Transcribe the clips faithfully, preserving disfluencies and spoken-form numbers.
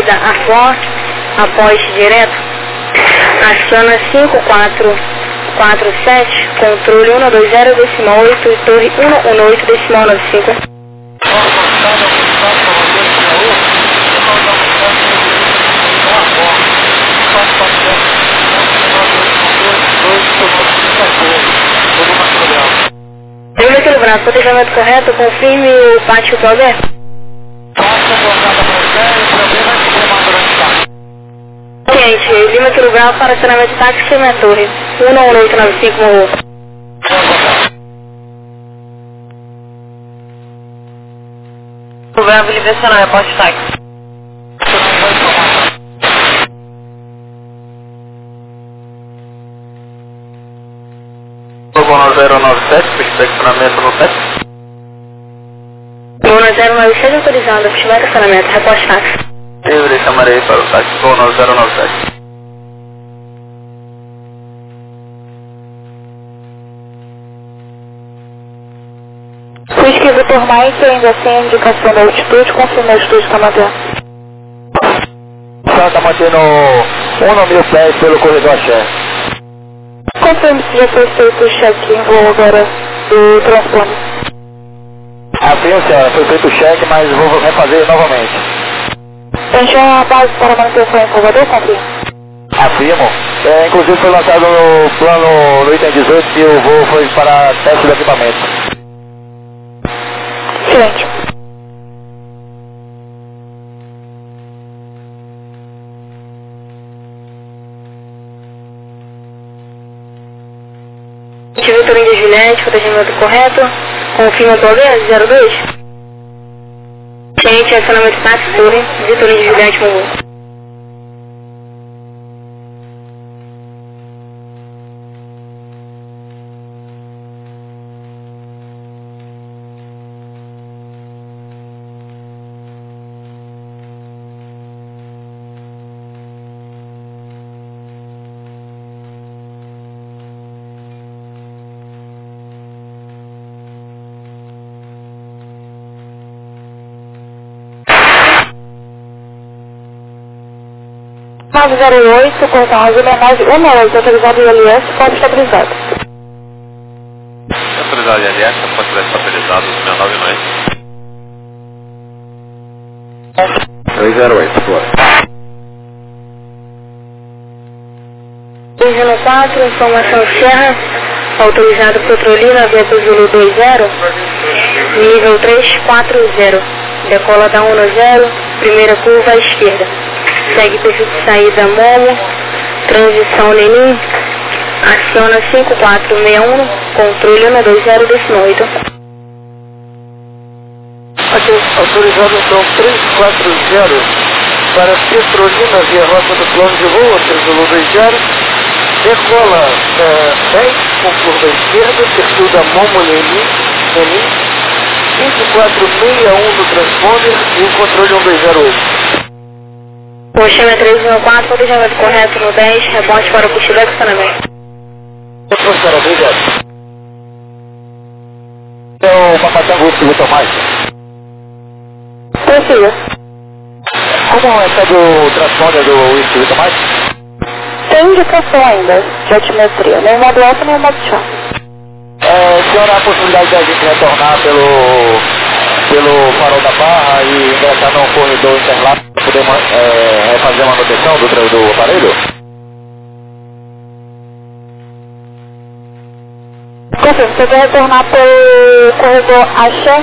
saída Afonso, após direto. Aciona cinco quatro quatro sete, controle um dois zero decimal oito e torre um um oito decimal nove cinco. Lima aqui no Bravo, planejamento correto, confirme o pátio do aberto. Cliente, Lima aqui no Bravo para acionamento de táxi e minha torre. um um oito nove cinco, morro. O Bravo libercionar, aposto táxi. zero nove sete, estacionamento no sete. zero nove sete autorizado, estiver estacionamento, reposte táxi. Livre, chamarei para o táxi zero nove sete. Whisky Vitor Mike, ainda sem indicação da altitude, confirma a altitude que está mantendo. Está mantendo um mil pés pelo corredor Axé. Confirme se já foi feito o check em voo agora do transponder. Ah, sim, senhora, foi feito o cheque, mas vou refazer novamente. Tem a base para manutenção em Salvador, confirma? Afirmo. É, inclusive foi lançado no plano no item dezoito que o voo foi para teste do equipamento. Excelente. Vitor Índia Juliette, protegimento correto. Confirma o aberto, zero dois. Gente, acionamento táxi, torre. Vitor Índia Juliette, Mongo. nove zero oito, corta razão, nove um oito, autorizado I L S, pode estabilizado. Autorizado I L S, pode ser estabilizado, sessenta e nove noite. dois zero oito, por dois zero quatro, informação Serra, autorizado Petrolina, Vento Zulu dois zero, nível três quatro zero, decola da um zero, primeira curva à esquerda. Segue perfil de saída Momo, transição Lenin, aciona cinco quatro seis um, controle um dois zero decimal oito. Aqui, autorizado então três quatro zero para Petrolina via rota do plano de voo, Zulu dois zero, decola é, dez com curva esquerda, perfil da Momo Lenin, Lenin, cinco quatro seis um do transponder e o controle um dois zero oito. O chama três um quatro, planejamento correto no dez, rebote para o cochilo e estacionamento. Professor, obrigado. Então, Papatango, que Vitor mais. Precisa. Como é que do transponder do Whisky Vitor mais? Tem indicação ainda de altimetria, nem o modo alto nem o modo chão. É, senhora, há a possibilidade de a gente retornar pelo, pelo farol da Barra e ingressar num corredor Interlagos para poder é, fazer a manutenção do, do aparelho? Confirmo, você quer retornar pelo corredor Axé?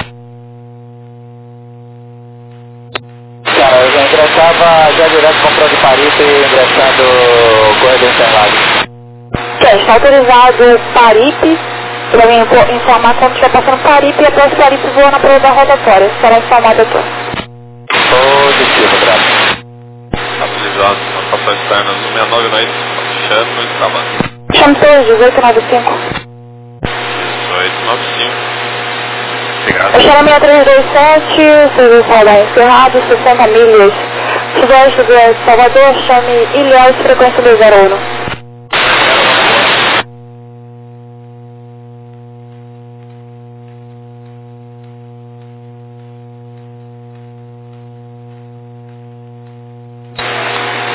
Cara, eu já ingressava já direto comprando de Paripe e ingressando o corredor Interlagos. Que está autorizado Paripe, para mim informar quando estiver passando Paripe e após Paripe voa na prova da rotatória. Será informado aqui. Positivo, graças. Estabilizado, estação externa no sessenta e nove noite, chama e trabalho. Chame seus dezoito nove cinco. dezoito nove cinco. Obrigado. Eu chamo seis três dois sete, serviço radar encerrado, sessenta milhas. Sudeste do Salvador, chame Ilhéus, frequência dois zero um.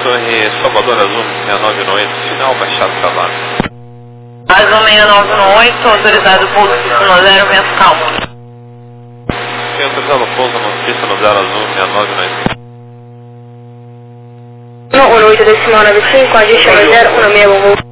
Torre Salvador Azul seis nove oito, final baixado cavalo. Azul seis nove oito, autorizado pouso pista no zero, vento calmo. Sim, autorizado pouso no pista no zero Azul seis nove oito. um oito decimal nove cinco, ajuste no zero, um meia bom voo.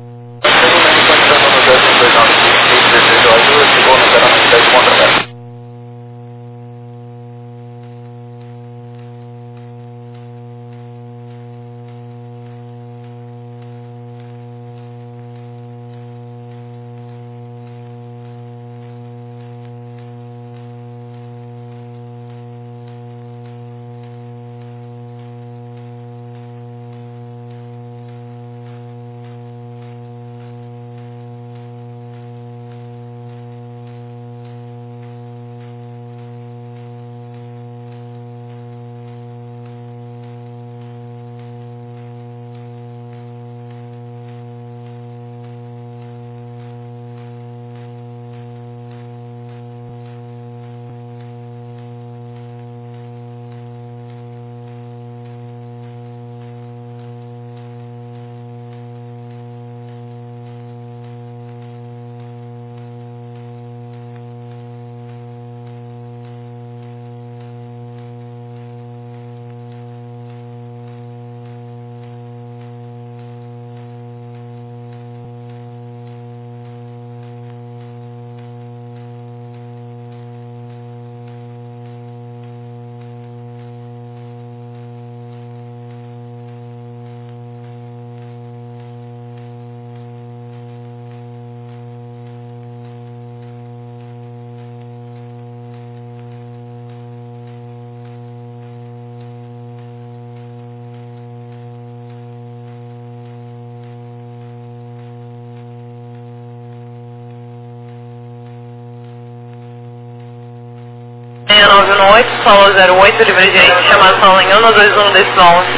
seis nove oito, solo zero oito, livre direito, chamado solo em um dois um decimal onze.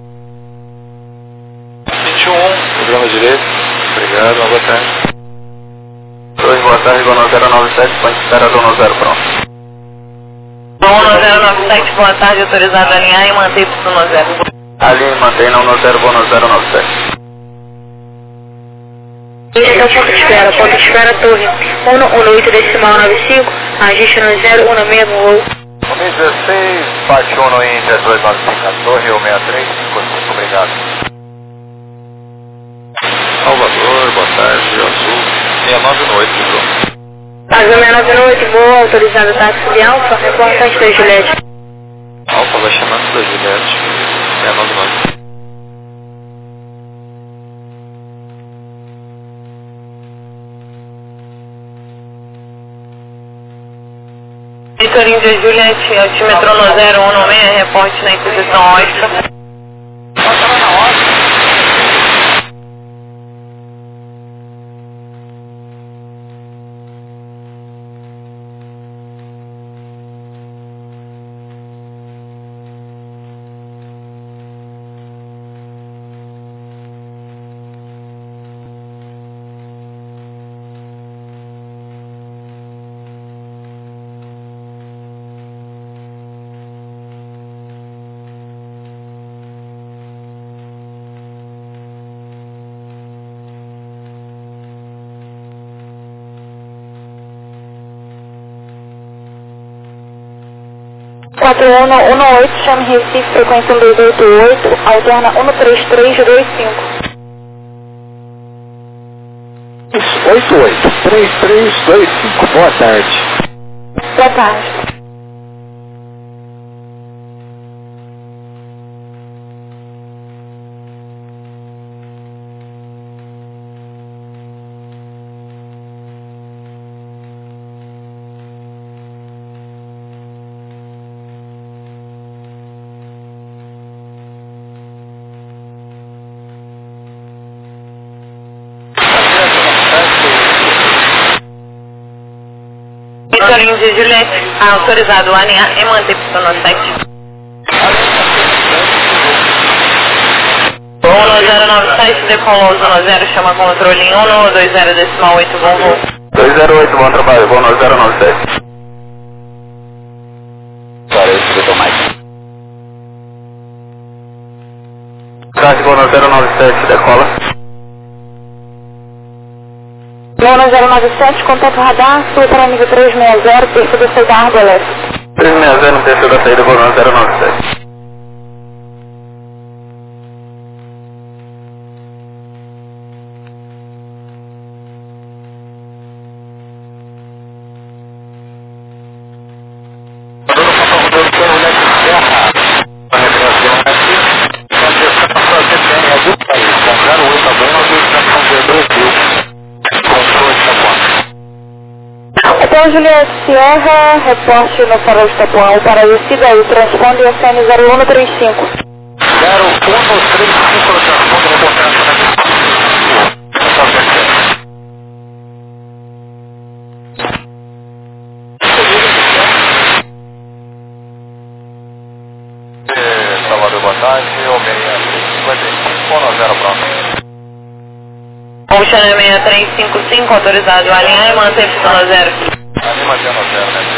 vinte e um, programa direito. Obrigado, uma boa tarde. Oi, boa tarde, Gono zero nove sete, põe espera Gono zero pronto. Gono zero nove sete, boa tarde, autorizado a alinhar e manter pista no zero. Alinhe e mantém no zero, Gono zero nove sete. Esse é o ponto de espera, ponto de espera torre um oito decimal nove cinco, ajuste no zero, um meia bom voo. um dezesseis, parte um no Inter dois nove cinco, a torre, um seis três, muito obrigado. Salvador, boa tarde, Azul seis nove oito, pronto. Azul seis nove oito, voo autorizado táxi de Alfa, reportante da Juliette. Alfa vai chamando da Juliette, seis nove oito. Vitor Índia Juliette, altímetro no zero um seis, reporte na interseção Oscar. quatro um um oito, chame Recife, frequência um dois oito oito, alterna um três três dois cinco. oito oito, três três dois cinco, boa tarde. Boa tarde. Vitor Índia Juliette, autorizado a alinhar e manter pista no sete. um zero nove sete, decolou zona zero, chama controle em um dois zero decimal oito, bom voo. dois zero oito, bom trabalho, bom zero nove sete. Para esse Vitor Mike. tarde, Gona zero nove sete, decola. Gona zero nove sete, contato radar, sul para nível trezentos e sessenta, perfil da saída Argo Leste. trezentos e sessenta, perfil da saída, Gona zero nove sete. Então, Juliette Sierra, reporte no farol de Tapuão, para descida aí, transponde S N zero um três cinco. zero um três cinco, no transponde, reportando. Salvador, boa tarde, Almeida cinquenta e cinco, no zero pronto. Ocean seis três cinco cinco, autorizado a alinhar e manter Y zero. Anima zero zero, né?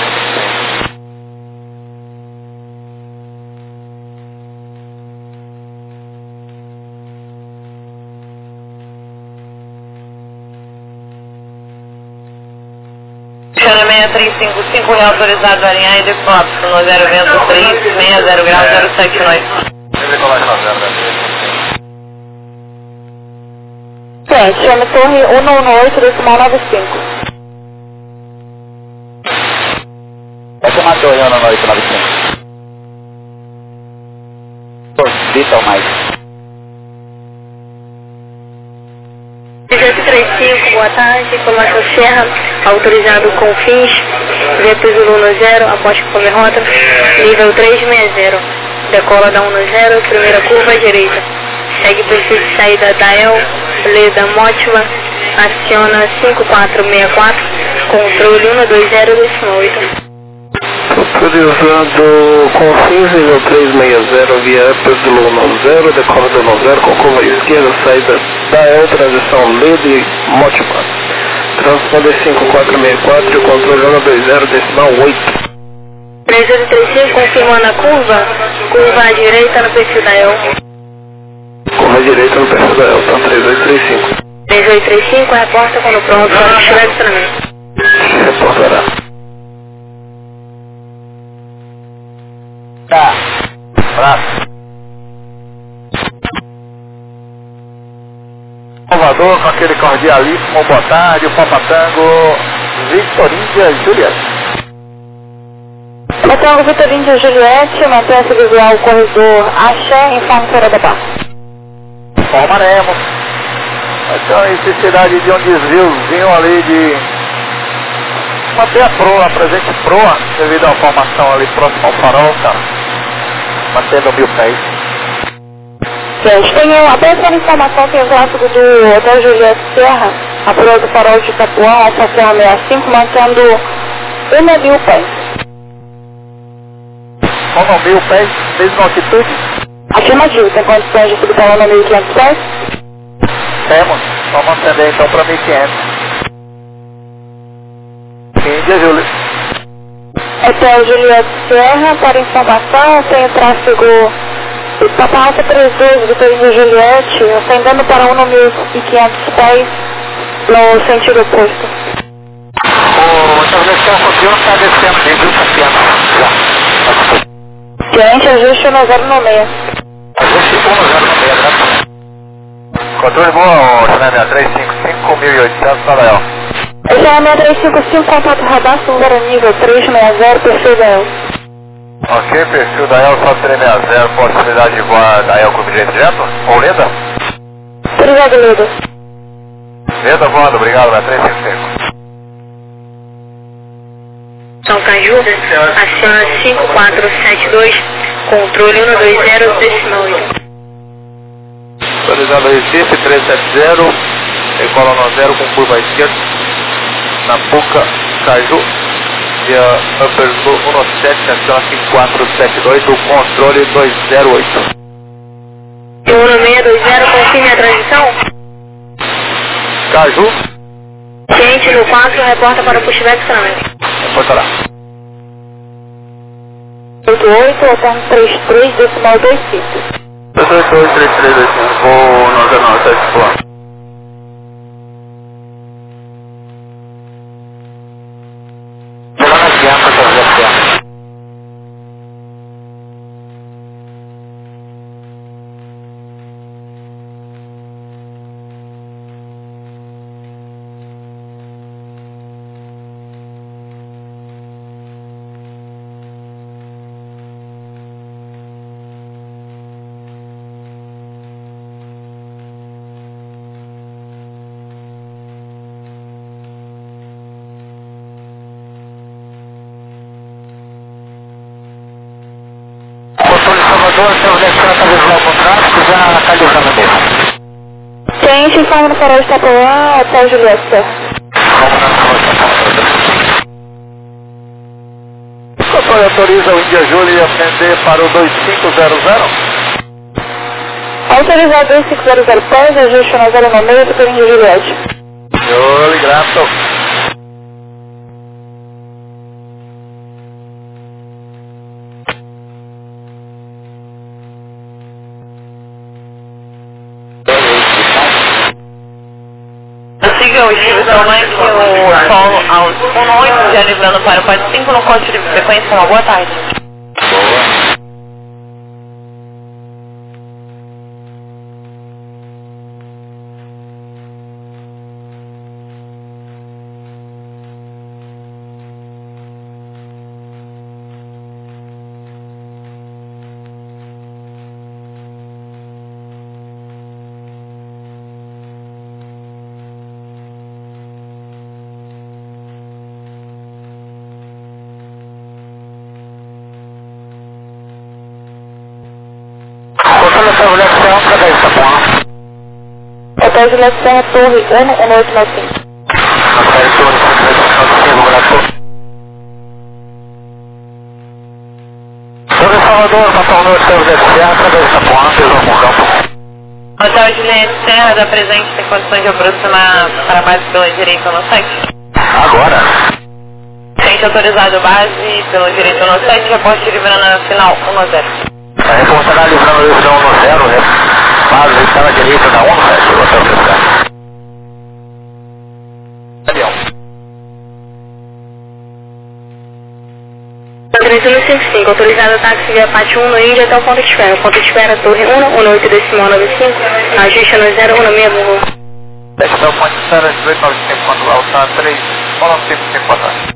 Ocean seis três cinco cinco, reautorizado a alinhar e decolar Y zero, vento três, sessenta graus, zero sete nove. Decolar zero zero, Gente, chame torre cento e dezenove, decimal noventa e cinco. Vai chamar a torre cento e dezenove, noventa e cinco. Vitor mais. dezoito trinta e cinco, boa tarde, informação Serra, autorizado com fins, vento Zulu zero, aposta com rota, nível trezentos e sessenta, decola da um zero, primeira curva à direita, segue perfil de saída da E L, Leda Mótima, aciona cinco quatro seis quatro, controle um dois zero, decimal oito. Autorizado com fins, nível trezentos e sessenta, via Zulu zero, decola do zero, com curva esquerda, saída da E L, transição Leda Mótima. Transponder cinco quatro seis quatro, controle um dois zero, decimal oito. trezentos e trinta e cinco, confirmando a curva, curva à direita no perfil da E L. Curva à direita no perfil da E L, tá? três oito três cinco. três oito três cinco, reporta quando pronto para o estacionamento. Reportará. Tá. Abraço. Salvador, com aquele cordialíssimo, boa tarde, o Papatango, Victor Índia Juliette. Papatango Victor Índia Juliette, mantenha-se visual corredor Axé, informe fora da barra. Formaremos. Vai ter uma necessidade de um desviozinho ali de manter a proa, a presente proa, devido à formação ali próximo ao farol, tá? Mantendo mil pés. Gente, tem apenas a informação, tem o gráfico do Hotel Juliette Serra, a proa do farol de Tapuão, Alfa Serra sessenta e cinco, mantendo um mil pés. Como mil pés, mesma altitude? Afirmativo, tem condições de subir para mil e quinhentos pés? Temos, vamos atender então para mil e quinhentos. Índia, Júlio. Hotel Juliette Serra, para informação, tem o tráfego do Papa Alfa trinta e dois, Vitor Índia Juliette, ascendendo para mil e quinhentos pés no sentido oposto. O estabelecimento continua está descendo, tem viu, Cassiano? Gente, ajuste no zero no meio. Ajuste um no zero no meio, né? Controle boa, Chanel três cinco cinco, mil e oitocentos, para Léo. Esse é a seis três cinco cinco, contato radar, Silveira nível trezentos e sessenta, perfil da E L. Ok, perfil da E L, só trezentos e sessenta, possibilidade de voar da E L com direito direto? Ou Leda? Obrigado, Leda. Leda voando, obrigado, né? três cinco cinco. São Caju, aciona cinco quatro sete dois, controle um dois zero, decimal oito. Autorizado Recife, trezentos e setenta, decola no zero com curva à esquerda, na Puca, Caju, via Upper Blue um sete, aciona cinco quatro sete dois, do controle dois zero oito. um seis dois zero, confirme a transição. Caju. Ciente no quatro, reporta para o pushback estacionamento. Reportará. oito oito, oitenta e três três, decimal dois cinco. oito oito três três dois cinco, nove nove sete quatro. Gente, informa no farol de Itapuã, até Julieta. O senhor autoriza o Índia Júlia a atender para o dois cinco zero zero? Autorizar dois cinco zero zero, pós, ajuste na zero no meio do Índia Juliette. Senhor, grato. Siga o estilo tamanho que o solo aos um oito, já livrando para o pode cinco no corte de frequência. Uma boa tarde. Boa. Hotel Juliette Serra, Torre um um oito nove cinco. Sobre Salvador, Natal Norte, Hotel Juliette Serra, através de Itapuã, fez algum campo. Hotel Juliette Serra da presente tem condições de aproximar para base pela direita no site? Agora? Gente autorizado base pela direita no site, reporte livrando na final um a zero. A reportará livrando isso da um no zero, né? Base está na direita da um no sete, o hotel Juliette. Avião. três um cinco cinco, autorizado táxi via Pátio um no Índia até o ponto de espera. Ponto de espera, Torre um um oito decimal nove cinco, ajuste no zero um seis burro. Deixa o ponto de espera de dois nove cinco quando lá está três um nove cinco cinco boa tarde.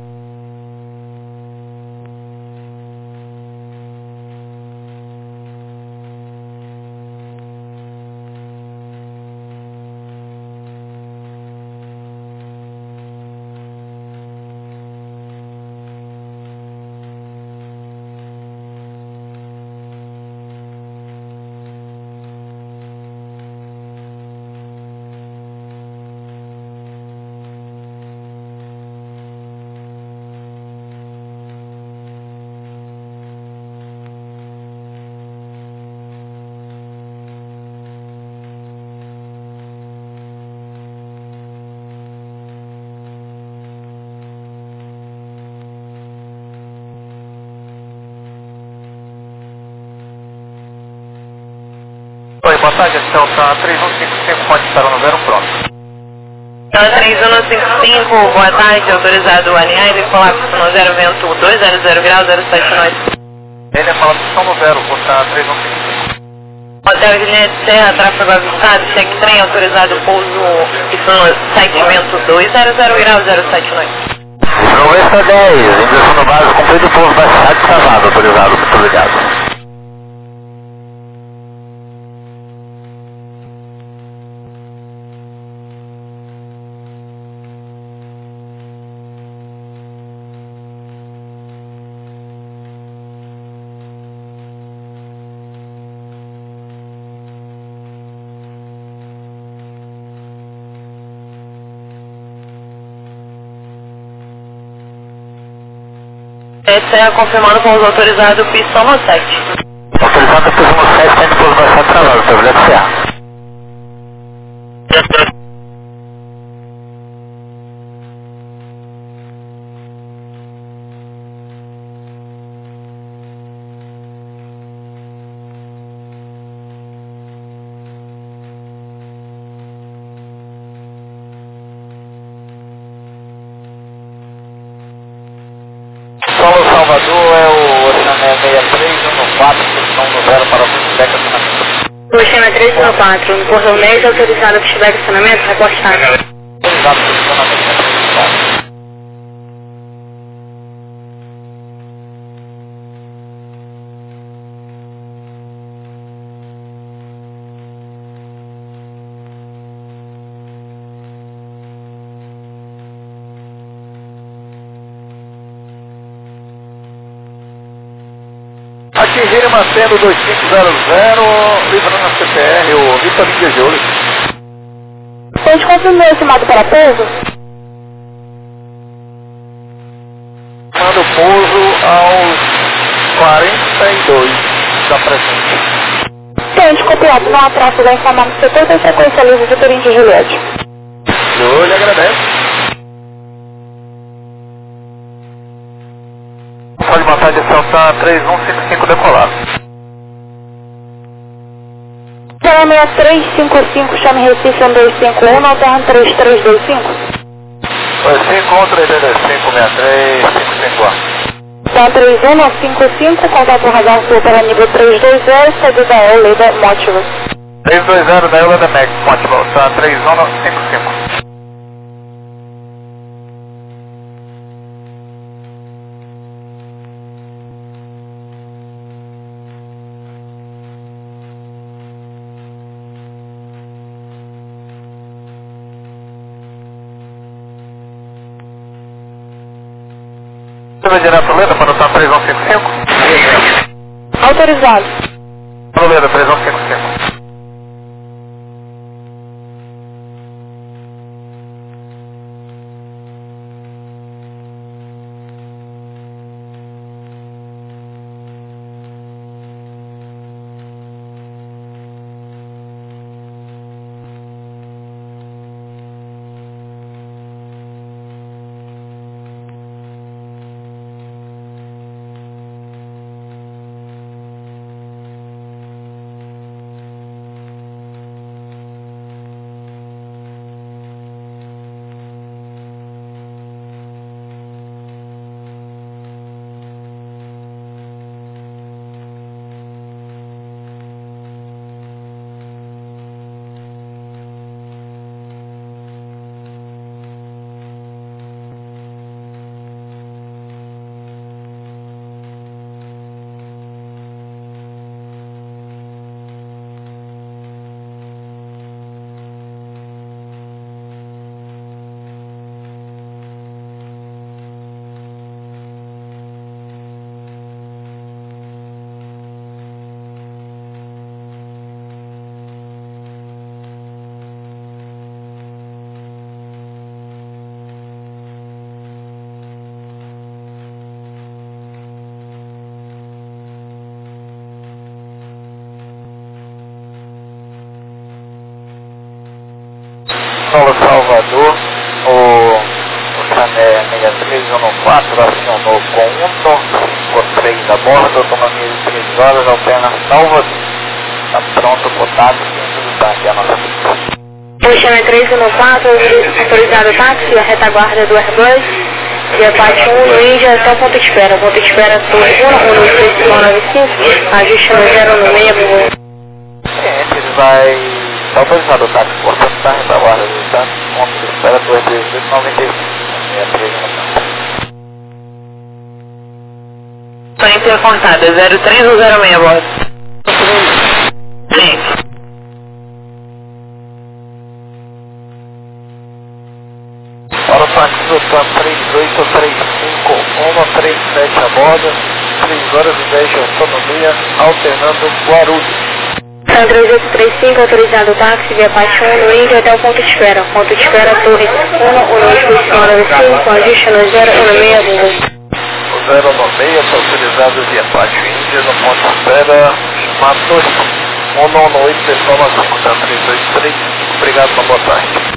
Oi, boa tarde, então tá três um cinco cinco, pode estar no zero, pronto. Então, três um cinco cinco, boa tarde, autorizado alinhar e decolar no zero vento dois zero zero grau zero sete nove. Ele é falado que no zero, por estar três um cinco cinco. Hotel Juliette Serra, tráfego avistado, cheque trem autorizado, pouso, isso no site vento dois zero zero grau zero sete nove. Noventa dez, ingressão no base, cumprido o pouso da cidade de Savado, autorizado, muito obrigado. Serra confirmando com os autorizados pistão no sete. Autorizado pistão no sete, tem pouso da cidade de Savado, Hotel Juliette Serra. quatro, posição no zero para o pushback acionamento. Oceana três um quatro, no portão dez, autorizado pushback acionamento, reportado. Autorizado posicionamento. Atingirem mantendo dois cinco zero zero, livrando a C P R, o Vitor Índia de Ouro. Pode confirmar esse modo para pouso? Manda o pouso aos quarenta e dois da presente. Tente, copiado, não atraso da informar no setor da sequência livre Vitor Índia de Juliette. Eu lhe agradeço. Pode matar de Celta três um cinco cinco decolar. Chama três cinco cinco, chame Recife um dois cinco um, não terra três três dois cinco. dois cinco um, três dois cinco, seis três cinco cinco A. Então três um nove cinco cinco, contato radar sul para nível três dois zero, sede da E L, da Motivus. três dois zero da Eula da Max, Motivus, tá três um nove cinco cinco. Você vai direto ao Leda para anotar três um cinco cinco? Autorizado. No Leda, três um cinco cinco. Solo Salvador, o, o Chané seis três um quatro acionou com um cinco três a bordo, autonomia de três horas, alterna Salvador. Está pronto, contato, tudo tá aqui a nossa pista. Oceana três um quatro, autorizado o táxi, a retaguarda do Airbus, de Apache um no Índia até o ponto de espera. Ponto de espera Torre um, um dois três nove cinco, ajuste no zero no meio do voo. Ciente, ele vai... Está autorizado o táxi, portanto está a retaguarda, tá? Ponto de espera Torre três dois nove cinco, seis três um. Só intercontada, zero três ou zero seis, boss? Sim. Para o táxi do TAM três oito três cinco um três sete a bordo, três horas e dez de autonomia, alternando Guarulhos. São três oito três cinco, autorizado o táxi, via Apache um no Índia até o ponto de espera. Ponto de espera Torre um, um dois três nove cinco, ajuste no zero um seis voo. O zero no meio está autorizado via Apache Índia no ponto de espera Matos um nove oito três nove cinco, tá três dois três cinco, obrigado, uma boa tarde.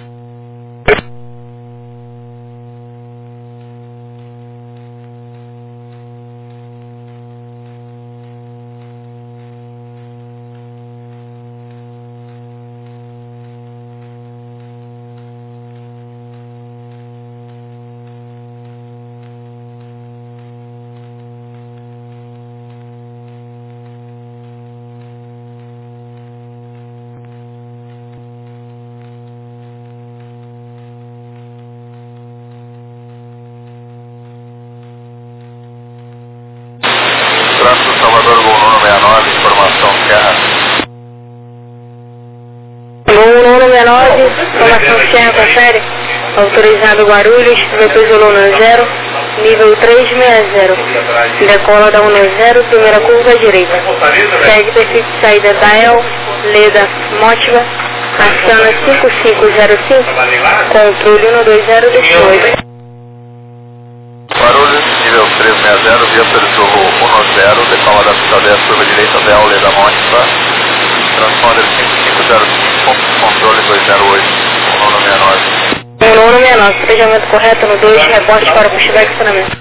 Voo nono sessenta e nove, formação Serra confere, autorizado Guarulhos, V P Zulu zero, nível trezentos e sessenta, decola da um zero, primeira curva à direita, segue perfil de saída Dael, Leda, Motiva, aciona cinco cinco zero cinco, controle um dois zero dezoito. Guarulhos, nível trezentos e sessenta, via Zulu um zero, decola da pista dez, curva direita, Dael, Leda, Motiva, transponder cinco cinco zero cinco, controle dois zero oito, um nono sessenta e nove. Um nono sessenta e nove, despejamento correto no dois, reporte para o pushback estacionamento.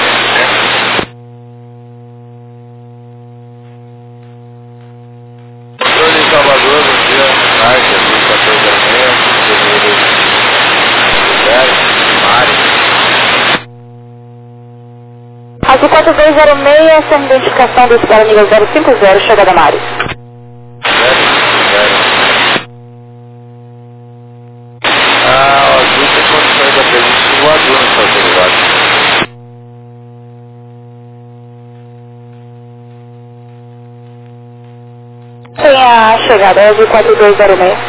Controle de Salvador, bom dia. Tarde, aqui, quatorze zero seis, zero, Mário. Aqui quatro dois zero seis, sem identificação do espera nível zero cinco zero, chegada Mário. Zero, zero. Ah, o azul tem condições da presença do azul no seu autorizado. Tem a chegada, é de quatro dois zero seis.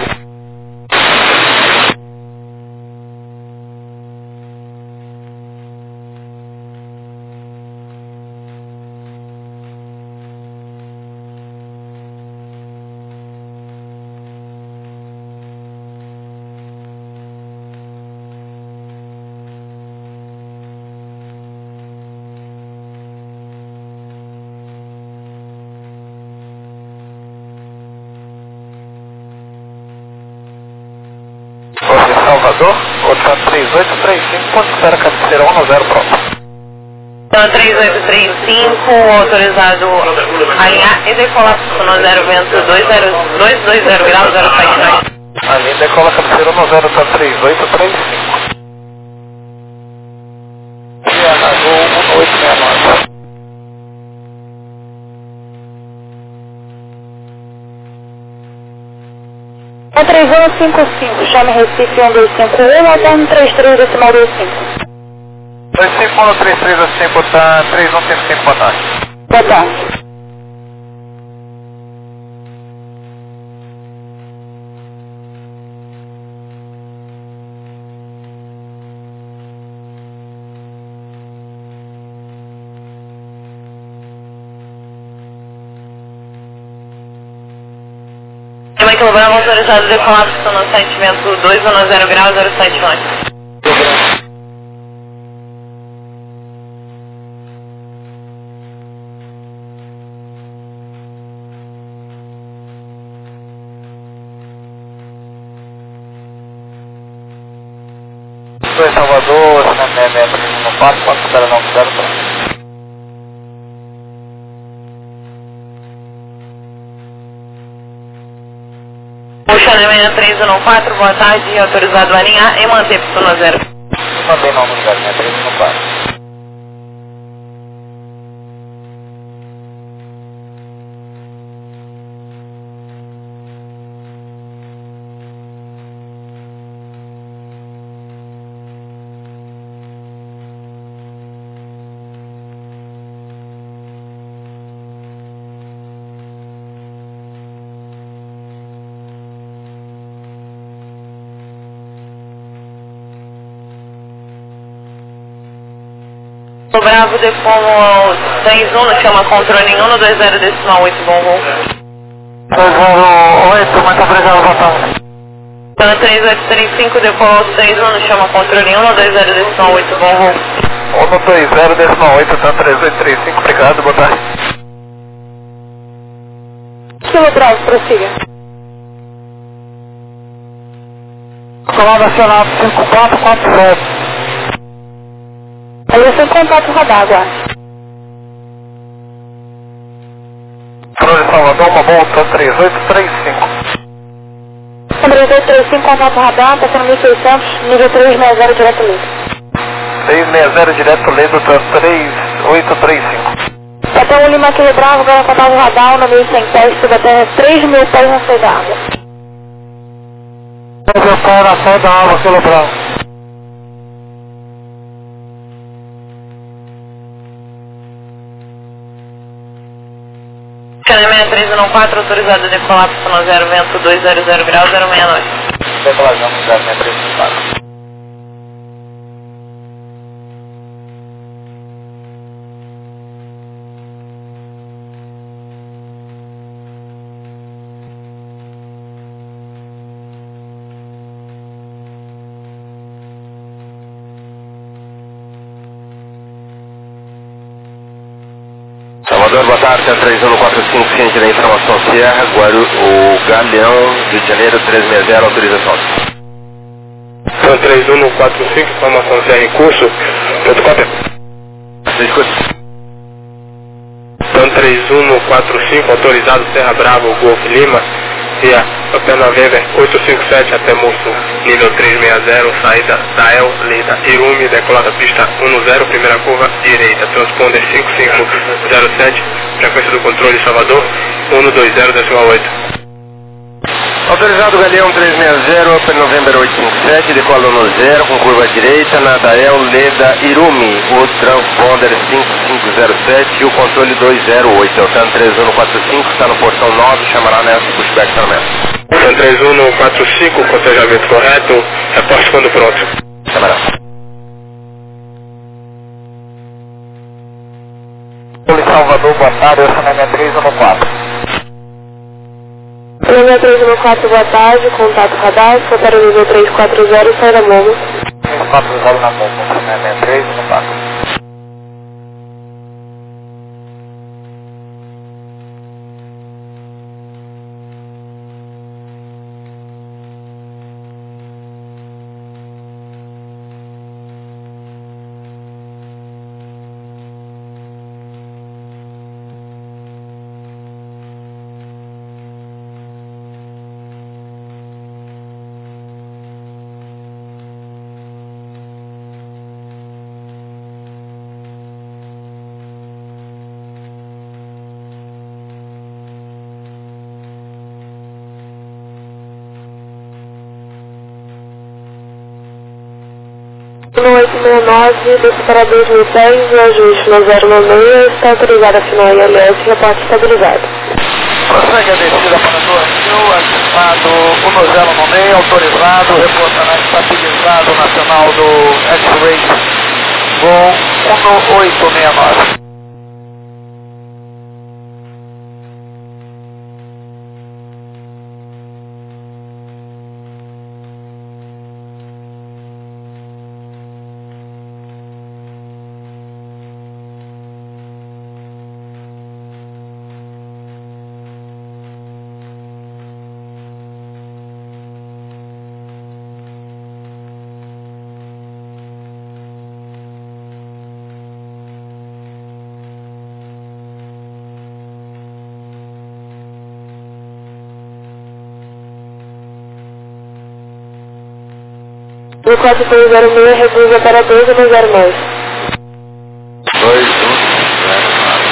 Salvador, outra três oito três cinco, ponto espera cabeceira um zero pronto. Então, três oito três cinco, autorizado alinhar e decolar no zero vento dois zero graus zero sete nove. Ali decola cabeceira um zero, tá três oito três cinco. E a Gol um oito seis nove. É três um cinco cinco, chame Recife um dois cinco um, alterno três três decimal dois cinco. dois cinco um três três cinco, tá três um cinco cinco, boa tarde. Boa tarde. Michael Bravo, autorizado a decolar no sentimento dois um zero graus zero sete nove. Dois Salvador, assinamento no quatro, quatro zero nove zero pronto. Puxadinha três um quatro, boa tarde, autorizado a alinhar e manter pista zero. Mantém não no lugar, né? três um quatro. O Bravo decola três um, chama controle um dois zero decimal oito, bom voo. dois zero oito, muito obrigado, boa tarde. Então, três oito três cinco, decola três um, chama controle um dois zero decimal oito, bom voo. um dois zero decimal oito, tá três oito três cinco, obrigado, boa tarde. Kilo Bravo, prossiga. Comando nacional cinco quatro quatro zero. Aí eu sem contato radar agora. Controle de Salvador, uma volta três oito três cinco. três oito três cinco, contato radar, tá sendo mil e seiscentos, nível trezentos e sessenta direto livre. trezentos e sessenta direto Ledo, tá três oito três cinco. Até o Lima Kilo Bravo, ganha contato radar, no mil e cem pés, suba até três mil pés na saída da água. Meu pai na saída da água, Kilo Bravo. Canal seis três um quatro, autorizado a decolar para zona zero, vento dois zero zero graus, zero seis nove. Decolagem zero seis três um quatro. Salvador, boa tarde, Centro três um quatro cinco, ciente da informação Sierra, Guaru, o Galeão, Rio de Janeiro, trezentos e sessenta, autorização. Centro três um quatro cinco, informação Sierra em curso, ponto cópia. Escuta. Centro três um quatro cinco, autorizado Serra Bravo, Golf Lima, via Hotel November oito cinco sete até Moço, nível trezentos e sessenta, saída da El, Lida, Irumi, decolada pista dez, primeira curva, direita, transponder cinco cinco zero sete, frequência do controle Salvador, cento e vinte, décimo oito. Autorizado Galeão trezentos e sessenta, Hotel November oito cinco sete, decola no zero, com curva direita, na Dael, Leda, Irumi, o transponder cinco cinco zero sete e o controle duzentos e oito. O Centro três um quatro cinco está no portão nove, chamará nessa pushback também. Centro três um quatro cinco, cotejamento correto, reporte quando pronto. Chamará. Salvador, boa tarde, eu sou na três um quatro. Canal três um quatro, boa tarde, contato radar, rotário nível trezentos e quarenta, sai da Momo. trezentos e quarenta na Momo, na três um quatro. No oito seis nove, desce para dois mil e dez, o ajuste no zero nove seis, está autorizado a final I L S, reporte estabilizado. Prossegue a descida para Torre Rio, ativado cento no meio, autorizado, reportamento estabilizado nacional do X-Ray, voo oito seis nove. No quatro três zero seis, reduza para doze no zero nove. dois um zero quatro.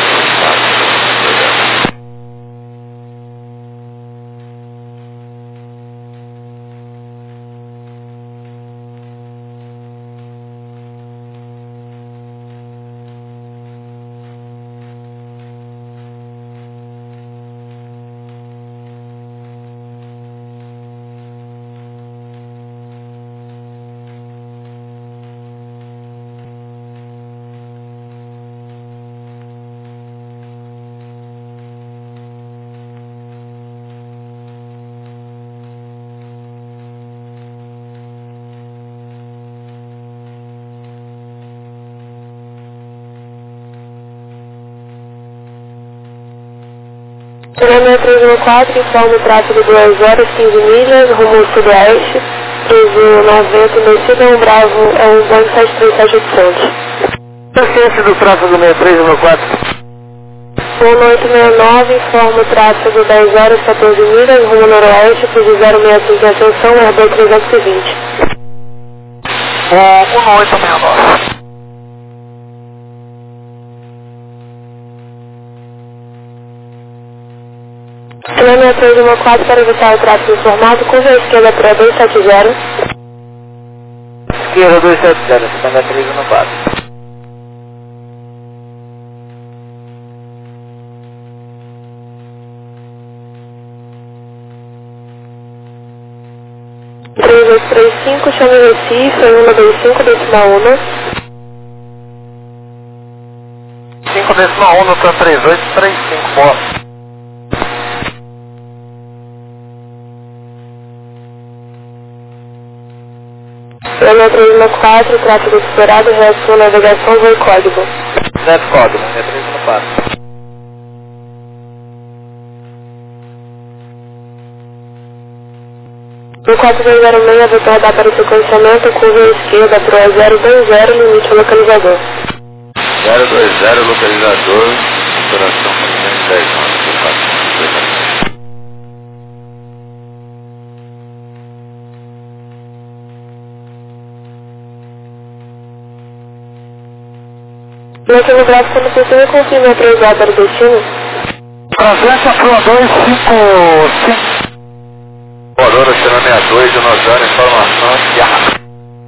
Canal três um quatro, informa o tráfego duas horas, quinze milhas, rumo sudoeste, treze noventa, descida um Bravo, é um Boeing sete três sete oitocentos. Ciência do tráfego seis três um quatro. Rumo oito seis nove, informa o tráfego dez horas, quatorze milhas, rumo noroeste, cruze zero seis cinco, atenção, Airbus trezentos e vinte. O oito seis nove. Canal três um quatro, para evitar o tráfego informado, curva à esquerda para dois sete zero. Esquerda dois sete zero, Canal três um quatro. três oito três cinco, chame Recife, um dois cinco, decimal um. cinco decimal um, tá três oito três cinco, boa. Lema três um quatro, tráfego esperado, reação, navegação, voo código. Net código, é três um quatro. No quatro dois zero seis, vou rodar para o sequenciamento, curva à esquerda, Pro é zero dois zero, limite localizador. zero dois zero, localizador, operação quatrocentos e dez, quatro. Naquele gráfico no P C, confirma autorizado para o destino. Transversa Pro dois cinco cinco. Valor oceano sessenta e dois, Dinossauro, informação, Sierra.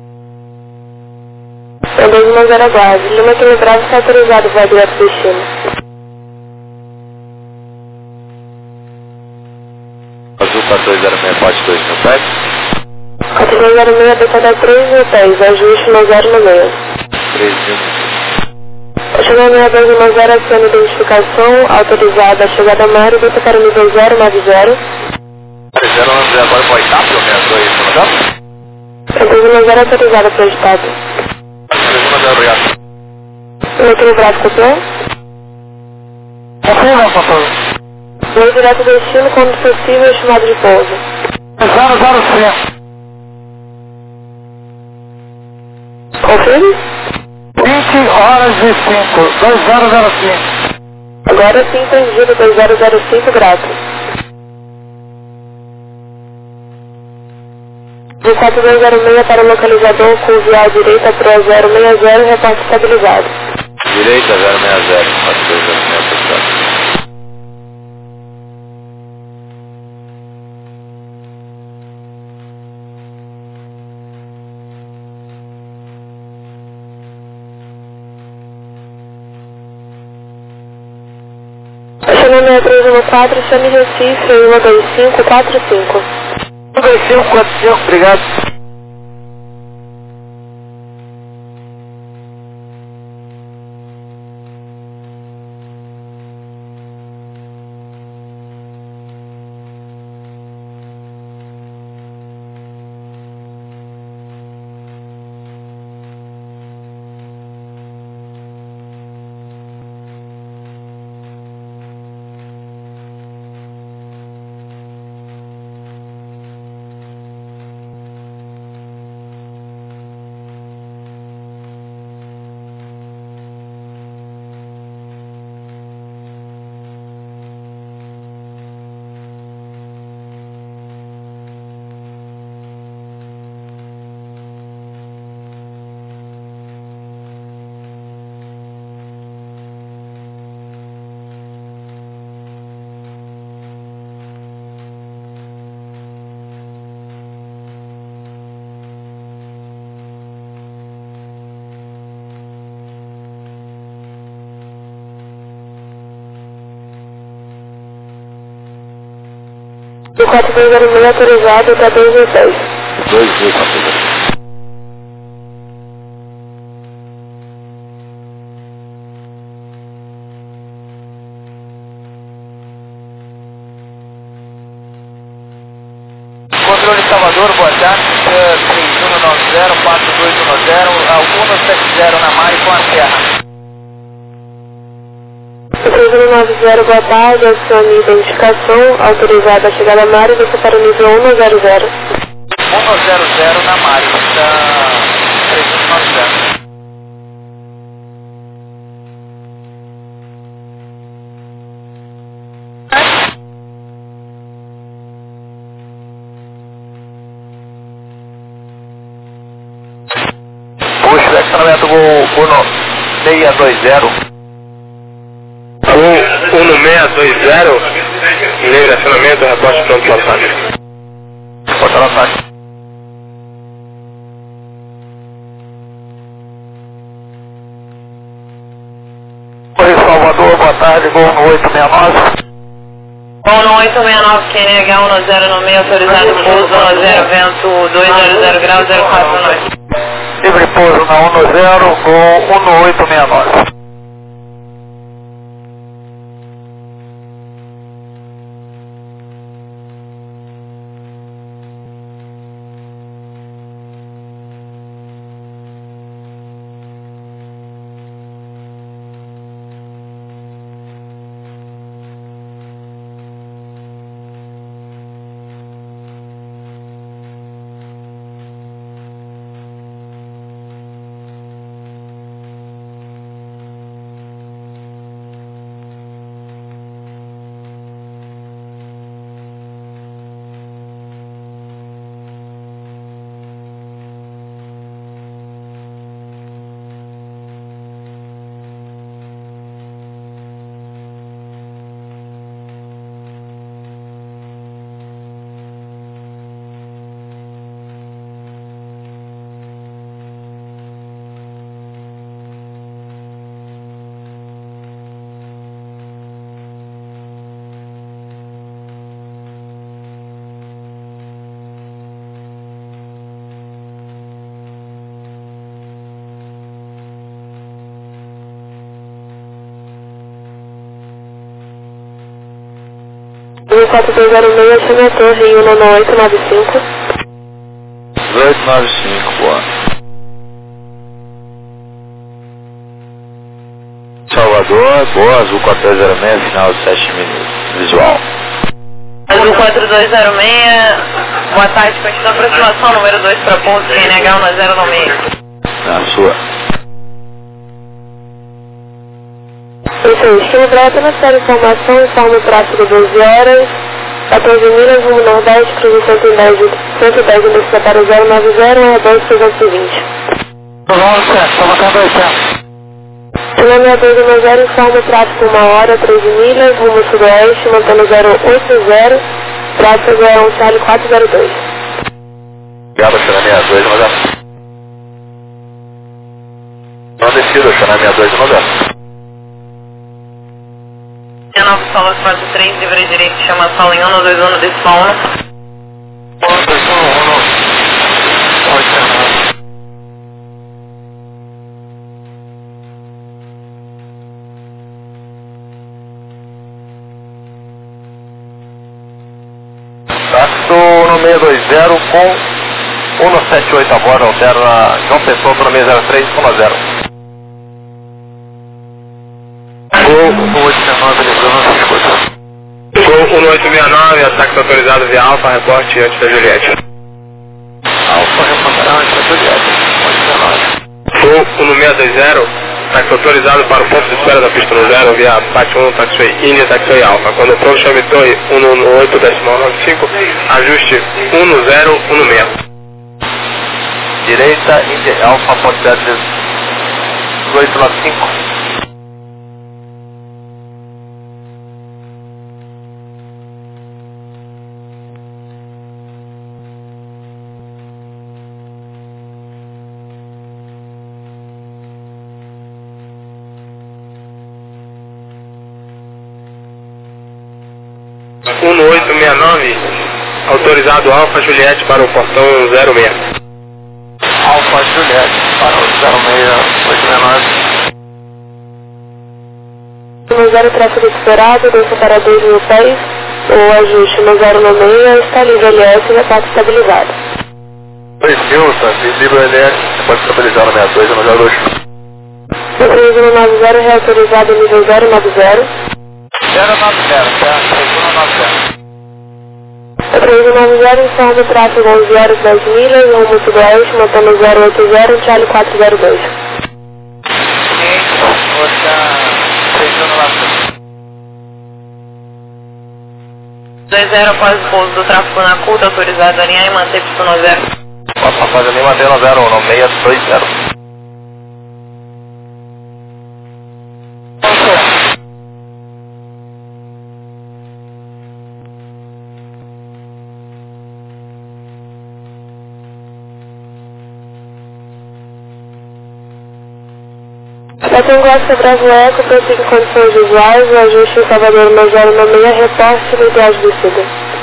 É dois um zero aguarde. Lima aquele gráfico está autorizado para direto do destino. Azul quatorze zero seis, bate dois mil pés. quatro dois zero seis, decoda três mil pés, ajuste no zero no meio. três mil. Chegou seis dois um zero, aciona identificação, autorizada a chegada a mar, desce para o nível zero nove zero. zero nove zero, agora para o oitavo, eu me dois, não dá? É dois um zero, autorizada para o estado. três um zero, obrigado. Lima aquele gráfico aqui. Confirma, patrão. Voo direto do destino, quando possível, chamado de pouso. zero zero cinco. Confirme? vinte horas e cinco, dois zero zero cinco. Agora sim, entendido, dois zero zero cinco, grato. De quatro dois zero seis para o localizador, curva à direita, Pro zero seis zero, reporte estabilizado. Direita zero seis zero, quatro dois zero seis, aproximado. Chame seis três um quatro, chame Recife, um dois cinco quatro cinco. um dois cinco quatro cinco, obrigado. De quatro dois zero seis, autorizado para dois mil pés. dois mil, quatro dois. Controle Salvador, boa tarde, três um nove zero, quatro dois um zero, Alguno sete zero na Mari com a Serra. três um nove zero, boa tarde, acione identificação, autorizada a chegada a mar e desce para o nível um zero zero. um zero zero na Mari, da três um nove zero. Puxa, direcionamento Uno seis dois zero. Uno seis dois zero, linha de acionamento, reporte pronto para o ataque. Porta no ataque. Oi, Salvador, boa tarde, Gol no oito seis nove. um oito seis nove Q N H um zero no meio, autorizado pouso um zero, vento dois zero zero graus, zero quatro nove. Livre pouso na um zero com um oito seis nove. quatro dois zero seis, chama a torre em um oito nove cinco. oito nove cinco, boa. Salvador, boa, Azul quatro dois zero seis, final sete minutos, visual. Azul quatro dois zero seis, boa tarde, continua a aproximação, número dois para ponto, Q N H um zero no meio. Na sua. Isso aí, estilo Breta, na série informação, informa o tráfego doze horas, quatorze milhas, rumo nordeste, cruze cento e dez, cento e dez indexo para zero nove zero, um dois trezentos e vinte. Vamos, certo, estamos marcando aí, certo. Estilo seis dois um zero, informa o tráfego uma hora, treze milhas, rumo sudoeste, mantendo zero oito zero, tráfego é um Charlie quatro zero dois. Obrigado, Xana sessenta e dois, mas é. Não descido, Xana sessenta e dois, mas é. nove Solas quatro três, livre direito, chama Sol em um dois um, decimal um. um dois um um, oito Táxi no seis dois zero com um sete oito agora, altera João Pessoa para seis zero três um zero. Gol um oito seis nove, ligando essas coisas. Gol um oito seis nove, ataque autorizado via Alfa, reporte antes da Juliette. Alfa, reportagem antes da Juliette, um oito seis nove. Gol um seis dois zero, táxi autorizado para o ponto de espera da pista no zero via Pátio um, taxiway India, taxiway Alfa. Quando pronto, chame torre um um oito decimal nove cinco, ajuste um zero um seis. Direita, India Alfa, pode ser dezoito nove cinco. um oito seis nove, autorizado Alfa Juliette para o portão zero seis. Alfa Juliette para o zero seis oito seis nove. No zero tráfego esperado, desça para dois mil pés, o ajuste no zero no meio, está livre L S e repasse estabilizado. dois mil, tá? Livre L S, pode estabilizar no sessenta e dois, no zero dois. três um nove zero, reautorizado nível zero nove zero. zero nove zero, certo? três um nove zero. três um nove zero, informa o tráfego onze horas dez milhas, rumo sudoeste, mantendo zero oito zero, Charlie quatro zero dois. dois zero após o pouso do tráfego na curta, autorizado a alinhar e manter pista no zero. Posso fazer nem manter no zero um, no seis dois zero. Estação Costa Bravo Eco, prossiga em condições visuais, o ajuste em Salvador nove zero nove seis, reporte no ideal de descida.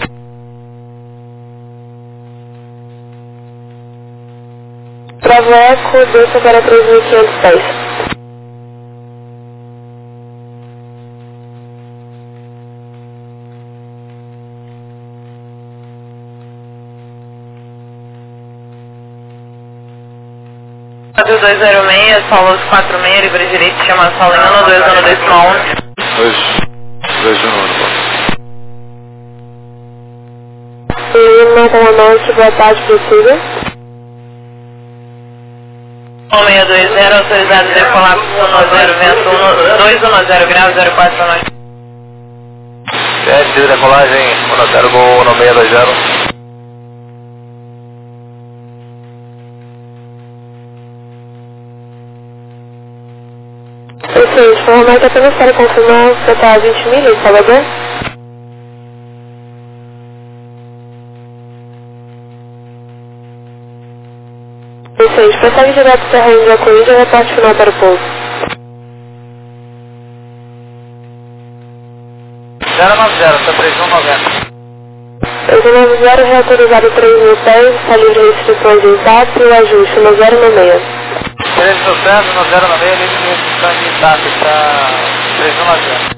Bravo Eco, desça para três mil e quinhentos pés. dois zero seis, Paulo quatro seis, livre direito, chama Sala em um, dois um, decimal um. dois, dois um, um. Lima, Comandante, boa tarde, descida. um seis dois zero, autorizado a decolar um zero, vento um, dois um zero graus, zero quatro para nós. sete, decolagem um zero, gol um seis dois zero. Vocês, formalmente apenas para confirmar, você está a vinte milhas, Salvador? Vocês, prossegue direto para a Rainha da Corrida e reporte final para o pouso. zero nove zero, está três um noventa. três um nove zero, reautorizado três mil pés, está livre de restrições em T A P e o ajuste um zero nove seis. três sucesso, no zero nove seis, livre de restrições de T A P, está três um nove zero.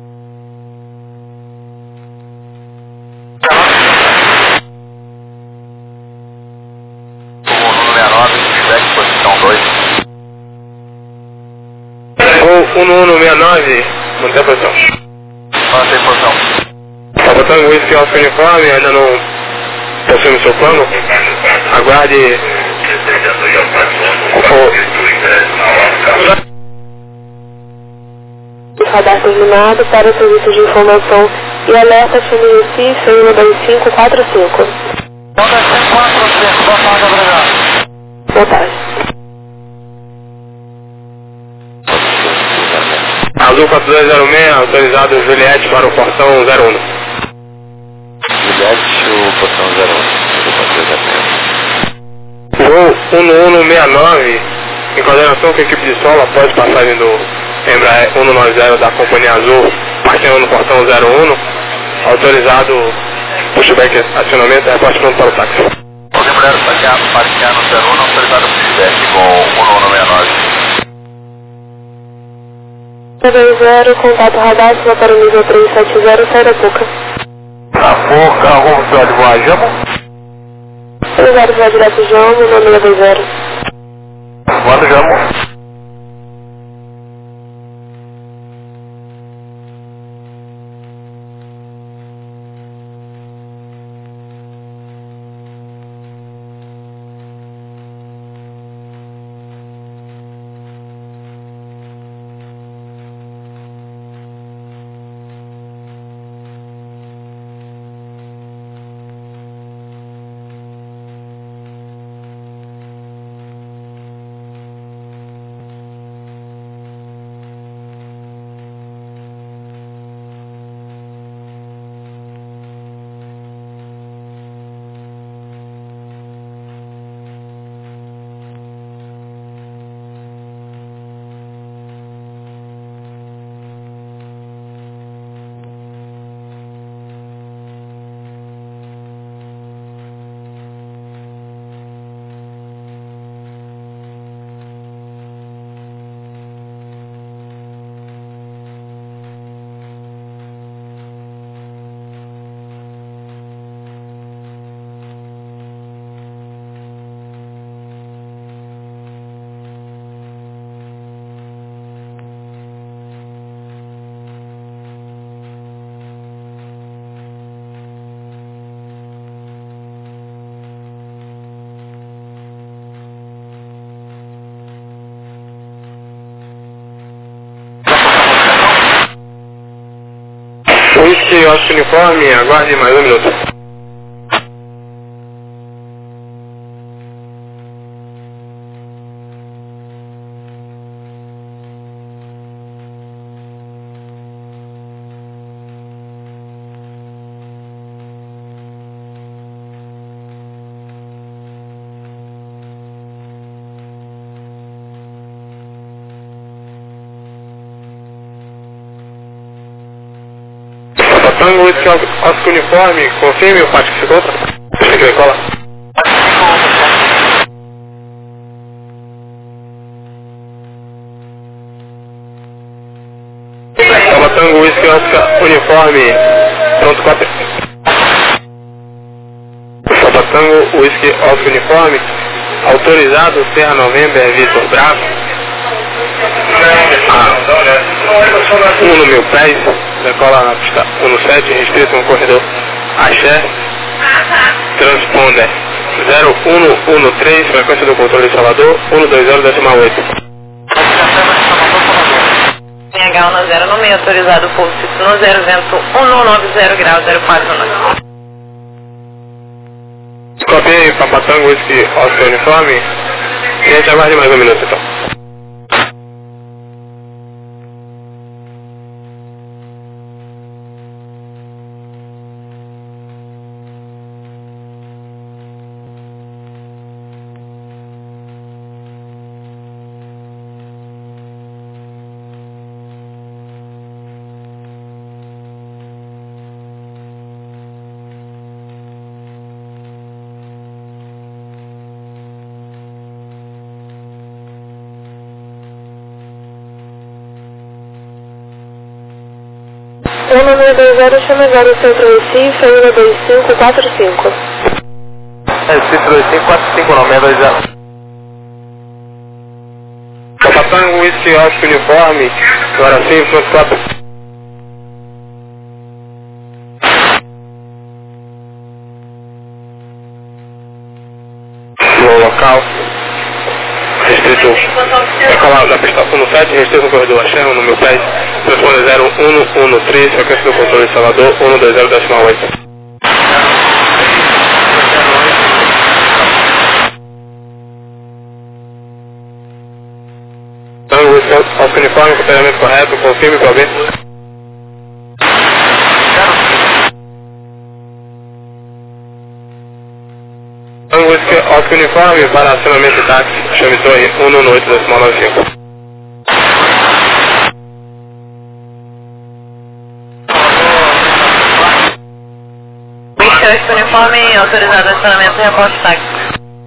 Gol um um seis nove, mantém a posição. Mantém posição. Tá botando o whisky alfa uniforme, ainda não possui o seu plano. Aguarde. Radar terminado para o serviço de informação e alerta F N Recife um dois cinco quatro cinco. um dois cinco quatro cinco, boa tarde, obrigado. Boa tarde. Azul quatro dois zero seis, autorizado Juliette para o portão zero um. Juliette, o portão zero um. Gol um um seis nove, em coordenação com a equipe de solo após passagem do Embraer cento e noventa da Companhia Azul, partindo no portão zero um, autorizado pushback, acionamento, reporte pronto para o táxi. Alguém mulher parquear no zero um, autorizado pushback com um um seis nove. dois zero, contato radar, sua para o nível três sete zero, sai da boca. Na boca, vamos para de Guajamo. três zero, vai direto João, nove dois zero. Guajamo. Whisky Alfa uniforme, aguarde mais um minuto. Whisky Oscar Uniforme, confirme o pátio que se encontra. Deixa que decola. Papa Tango Whisky Oscar Uniforme, pronto quatro. Papa Tango Whisky Oscar Uniforme, autorizado Serra November Vitor Bravo. Ah, um no mil pés, decola na pista um no sete, restrito no corredor Axé, transponder zero um um três, frequência do controle de Salvador, um dois zero decimal oito. P H um zero no meio, autorizado pouso no zero, vento um nove zero grau, zero quatro nove. Copiei Papa Tango Whisky Oscar Uniforme, e a gente aguarde mais um minuto então. um nove dois zero, chama zero Centro Recife, um dois cinco quatro cinco. Recife dois cinco quatro cinco, não, seis dois zero. Papa Tango Whisky Oscar Uniforme, agora sim, pronto quatro. No local, restrito, decolar na pista um no sete, restrito no corredor Axé, no meu pé, transponder zero um um três, frequência do controle de Salvador, um dois zero decimal oito. Tango Whisky Oscar Uniforme, comportamento correto, confirme para ver. Tango Whisky Oscar Uniforme para acionamento de táxi, chame torre um um oito decimal nove cinco. Whisky Uniforme, autorizado acionamento e reporte táxi.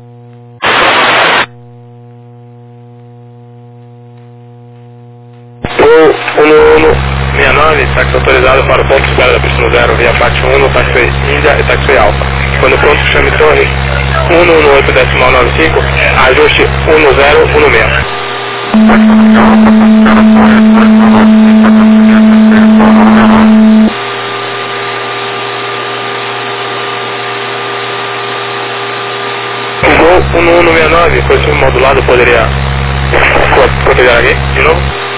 um um seis nove, táxi autorizado para o ponto de espera da pista no zero, via parte um, táxi Índia e táxi Alfa. Quando pronto, chame torre um um oito decimal nove cinco, ajuste um zero um seis. O voo um um seis nove, positivo modulado, poderia proteger aqui, de novo?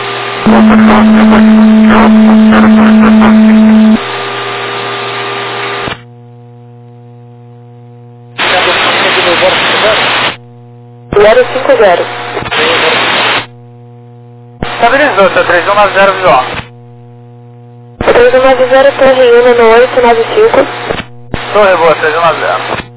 zero cinco zero. Estabilizou, seu três um nove zero visual. três um nove zero, torre um no oito nove cinco. Torre boa, três um nove zero.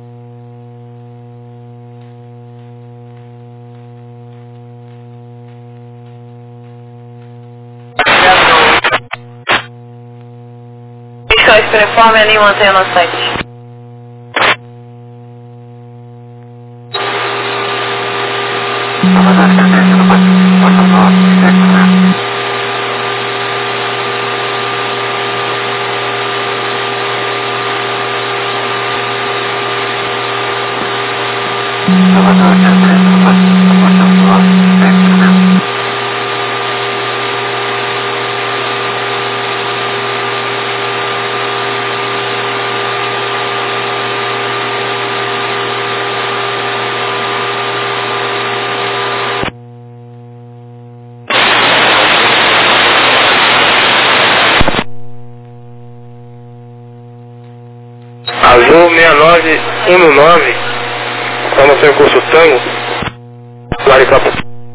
Whisky Uniforme, ali mantém no site. Azul seis nove um nove, formação em curso Tango, Laricapo.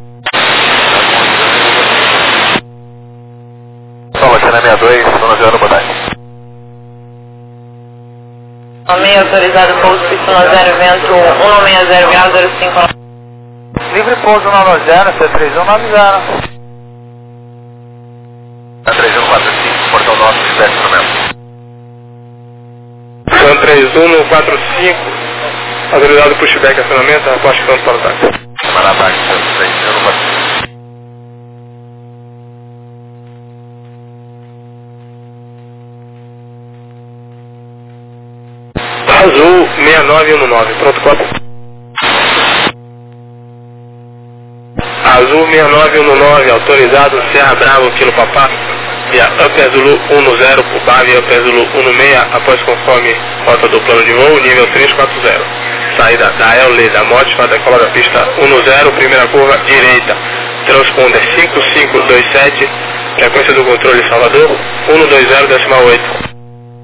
Toma, cena sessenta e dois, zona zero, boa tarde. Nome autorizado pouso pista no zero, vento um seis zero grau, zero cinco. Livre pouso nove zero, C três um nove zero. A três um quatro cinco, portão norte, dez no mesmo. três um quatro cinco, autorizado pushback acionamento, reporte pronto para o táxi. Para ataque três um quatro cinco. Azul seis nove um nove, pronto, cópia. Azul seis nove um nove, autorizado Serra Bravo, Kilo Papá, via Upper Zulu um zero, Pubá, via Upper Zulu um seis, após conforme rota do plano de voo, nível três quatro zero. Saída da L L da Motifa, decola da pista um zero, primeira curva, direita, transponder cinco cinco dois sete, frequência do controle Salvador, um dois zero decimal oito.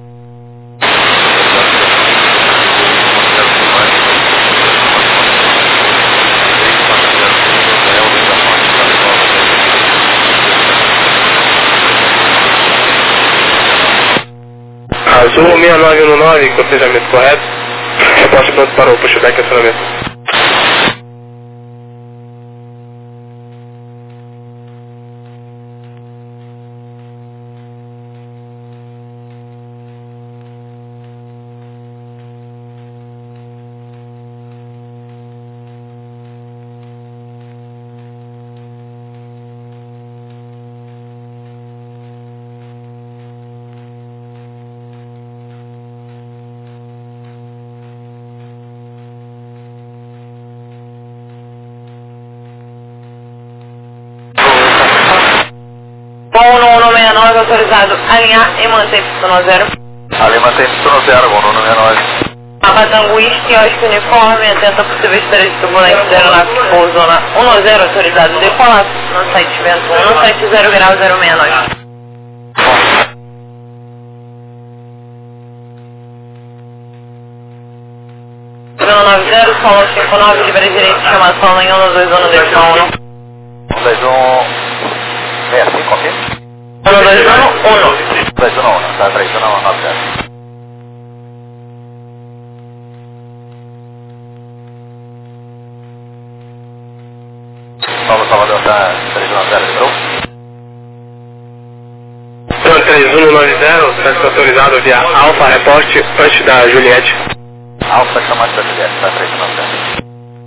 Azul seis nove um nove, cortejamento correto. Reposte pronto para o pushback acionamento. um um seis nove, autorizado alinhar e manter Y zero. Ali mantém Y zero, um um seis nove. Abatango East, quiosque uniforme, atenta a possíveis três turbulentes da aeronave que pousou zona um zero, autorizado decolar no site vento um sete zero grau zero seis nove. um nove zero, solo cinco nove, livre direito, chama solo em um dois um decimal um. um dois um seis cinco, ok? um dois um um. um dois um um, tá, três um nove zero. Paulo Salvador, tá três um zero, lembrou? Então, três um nove zero, está autorizado via Alfa, reporte antes da Juliette. Alfa chamada da Juliette, tá três um zero.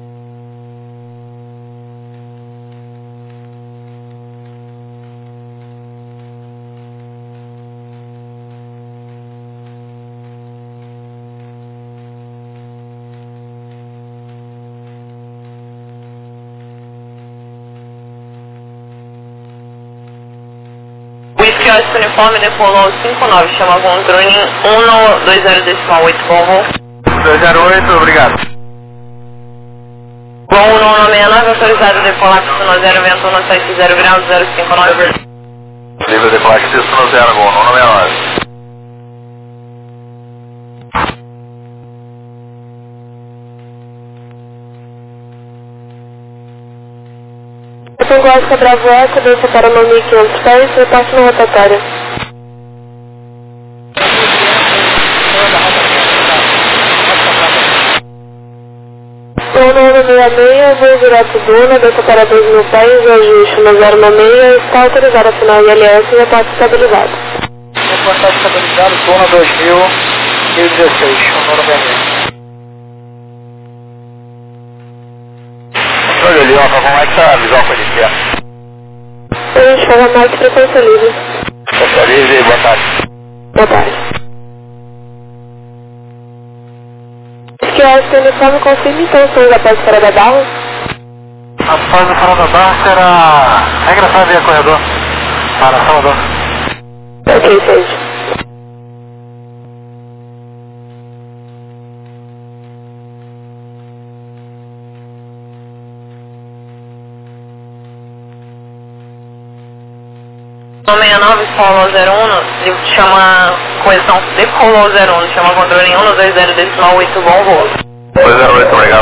Quiosque uniforme decolou cinco nove, chama controle um dois zero decimal oito, bom voo. dois zero oito, obrigado. Bom um um seis nove, autorizado decolar Y zero, vento um sete zero grau zero cinco nove. Livre decolar Y zero, um um seis nove. Então, Guasca Bravo Eco, desça para o mil e quinhentos pés, repasse no rotatório. um nove seis seis, voo direto Duna, desça para dois mil pés, ajuste no zero seis seis, está autorizado a final I L S e repasse estabilizado. Reportado estabilizado, Duna dois mil e dezesseis, um nove seis. Olha ali, ó, como é que tá a visual com ele? A gente fala mais frequência livre. Frequência livre, boa tarde. Boa tarde. Quiosque uniforme, confirme então os seus após fora da barra. Após a fora da barra será regressar via corredor para Salvador. Ok, seis. seis nove, solo zero um, chama coesão decolou zero um, chama controle um dois zero decimal oito, bom voo.